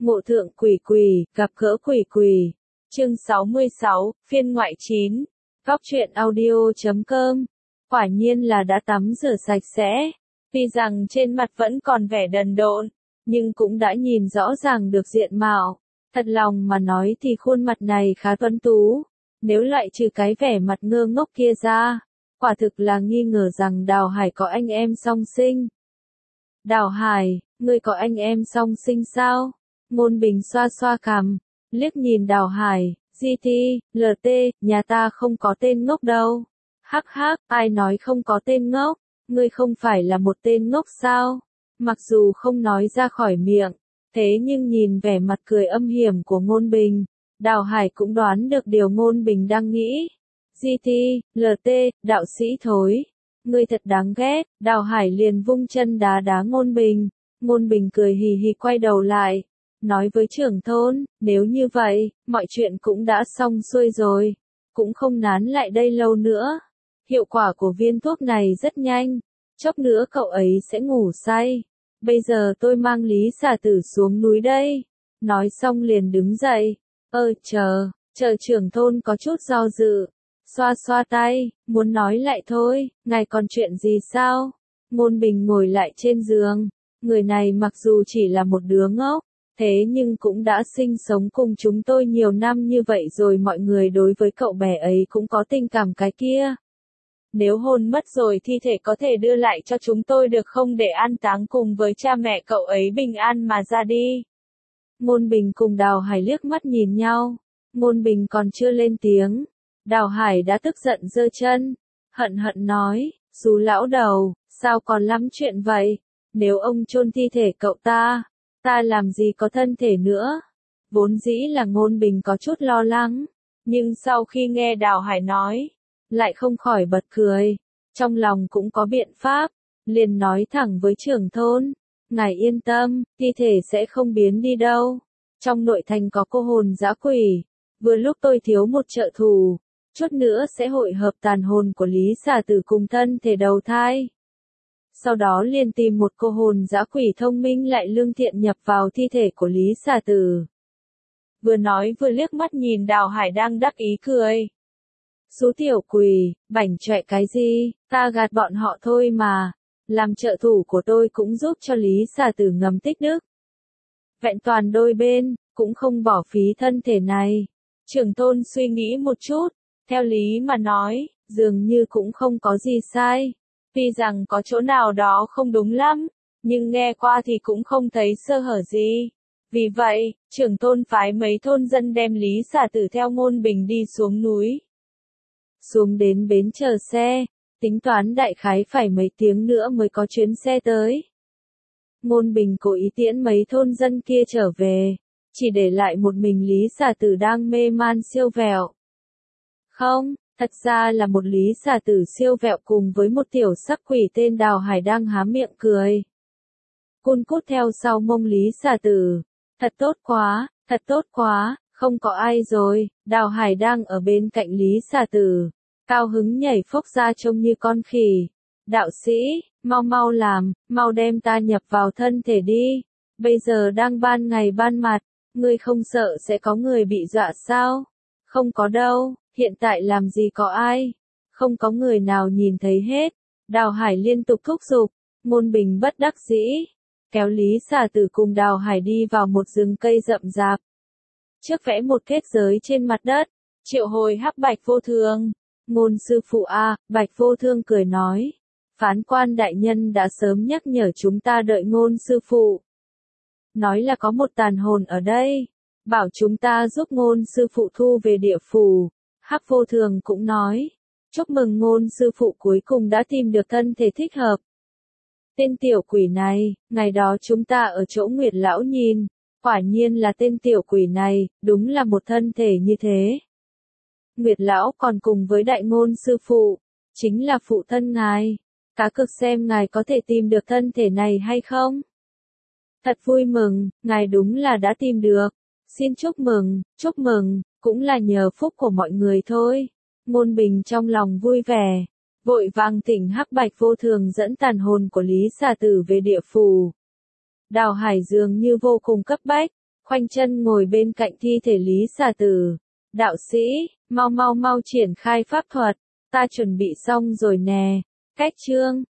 Ngộ thượng quỷ quỷ, gặp gỡ quỷ quỷ. Chương 66, phiên ngoại 9. Góc truyện audio.com. Quả nhiên là đã tắm rửa sạch sẽ. Tuy rằng trên mặt vẫn còn vẻ đần độn, nhưng cũng đã nhìn rõ ràng được diện mạo. Thật lòng mà nói thì khuôn mặt này khá tuấn tú. Nếu loại trừ cái vẻ mặt ngơ ngốc kia ra, quả thực là nghi ngờ rằng Đào Hải có anh em song sinh. Đào Hải, ngươi có anh em song sinh sao? Ngôn Bình xoa xoa cằm, liếc nhìn Đào Hải, GT, LT, nhà ta không có tên ngốc đâu. Hắc hắc, ai nói không có tên ngốc, ngươi không phải là một tên ngốc sao? Mặc dù không nói ra khỏi miệng, thế nhưng nhìn vẻ mặt cười âm hiểm của Ngôn Bình, Đào Hải cũng đoán được điều Ngôn Bình đang nghĩ. GT, LT, đạo sĩ thối, ngươi thật đáng ghét. Đào Hải liền vung chân đá đá Ngôn Bình. Ngôn Bình cười hì hì quay đầu lại, nói với trưởng thôn, nếu như vậy, mọi chuyện cũng đã xong xuôi rồi, cũng không nán lại đây lâu nữa. Hiệu quả của viên thuốc này rất nhanh, chốc nữa cậu ấy sẽ ngủ say. Bây giờ tôi mang Lý Xà Tử xuống núi đây. Nói xong liền đứng dậy. Chờ trưởng thôn có chút do dự. Xoa xoa tay, muốn nói lại thôi, ngài còn chuyện gì sao? Ngôn Bình ngồi lại trên giường. Người này mặc dù chỉ là một đứa ngốc, thế nhưng cũng đã sinh sống cùng chúng tôi nhiều năm như vậy rồi, mọi người đối với cậu bé ấy cũng có tình cảm cái kia. Nếu hôn mất rồi thi thể có thể đưa lại cho chúng tôi được không, để an táng cùng với cha mẹ cậu ấy bình an mà ra đi. Ngôn Bình cùng Đào Hải liếc mắt nhìn nhau. Ngôn Bình còn chưa lên tiếng, Đào Hải đã tức giận giơ chân, hận hận nói, Sú lão đầu, sao còn lắm chuyện vậy? Nếu ông chôn thi thể cậu ta làm gì có thân thể nữa? Vốn dĩ là Ngôn Bình có chút lo lắng, nhưng sau khi nghe Đào Hải nói, lại không khỏi bật cười. Trong lòng cũng có biện pháp, liền nói thẳng với trưởng thôn, ngài yên tâm, thi thể sẽ không biến đi đâu. Trong nội thành có cô hồn dã quỷ, vừa lúc tôi thiếu một trợ thủ, chút nữa sẽ hội hợp tàn hồn của Lý Xà Tử cùng thân thể đầu thai. Sau đó liền tìm một cô hồn dã quỷ thông minh lại lương thiện nhập vào thi thể của Lý Xà Tử. Vừa nói vừa liếc mắt nhìn Đào Hải đang đắc ý cười. Sú tiểu quỷ, bảnh chọe cái gì, ta gạt bọn họ thôi mà. Làm trợ thủ của tôi cũng giúp cho Lý Xà Tử ngầm tích đức. Vẹn toàn đôi bên, cũng không bỏ phí thân thể này. Trưởng thôn suy nghĩ một chút, theo lý mà nói, dường như cũng không có gì sai. Tuy rằng có chỗ nào đó không đúng lắm, nhưng nghe qua thì cũng không thấy sơ hở gì. Vì vậy, trưởng thôn phái mấy thôn dân đem Lý Xà Tử theo Ngôn Bình đi xuống núi. Xuống đến bến chờ xe, tính toán đại khái phải mấy tiếng nữa mới có chuyến xe tới. Ngôn Bình cố ý tiễn mấy thôn dân kia trở về, chỉ để lại một mình Lý Xà Tử đang mê man siêu vẹo. Không, thật ra là một Lý Xà Tử siêu vẹo cùng với một tiểu sắc quỷ tên Đào Hải đang há miệng cười. Cun cút theo sau mông Lý Xà Tử. Thật tốt quá, không có ai rồi. Đào Hải đang ở bên cạnh Lý Xà Tử, cao hứng nhảy phốc ra trông như con khỉ. Đạo sĩ, mau làm, mau đem ta nhập vào thân thể đi. Bây giờ đang ban ngày ban mặt, ngươi không sợ sẽ có người bị dọa sao? Không có đâu, hiện tại làm gì có ai. Không có người nào nhìn thấy hết. Đào Hải liên tục thúc giục. Ngôn Bình bất đắc dĩ, kéo Lý Xà Tử cùng Đào Hải đi vào một rừng cây rậm rạp. Trước vẽ một kết giới trên mặt đất, triệu hồi hắc Bạch Vô Thường. Ngôn sư phụ a, Bạch Vô Thương cười nói. Phán quan đại nhân đã sớm nhắc nhở chúng ta đợi Ngôn sư phụ. Nói là có một tàn hồn ở đây, bảo chúng ta giúp Ngôn sư phụ thu về địa phủ. Hắc Vô Thường cũng nói, chúc mừng Ngôn sư phụ cuối cùng đã tìm được thân thể thích hợp. Tên tiểu quỷ này, ngày đó chúng ta ở chỗ Nguyệt Lão nhìn, quả nhiên là tên tiểu quỷ này, đúng là một thân thể như thế. Nguyệt Lão còn cùng với đại Ngôn sư phụ, chính là phụ thân ngài. Cá cược xem ngài có thể tìm được thân thể này hay không. Thật vui mừng, ngài đúng là đã tìm được. Xin chúc mừng, cũng là nhờ phúc của mọi người thôi. Ngôn Bình trong lòng vui vẻ, vội vàng thỉnh hắc Bạch Vô Thường dẫn tàn hồn của Lý Xà Tử về địa phủ. Đào Hải dường như vô cùng cấp bách, khoanh chân ngồi bên cạnh thi thể Lý Xà Tử. Đạo sĩ, mau mau mau triển khai pháp thuật, ta chuẩn bị xong rồi nè. Cách chương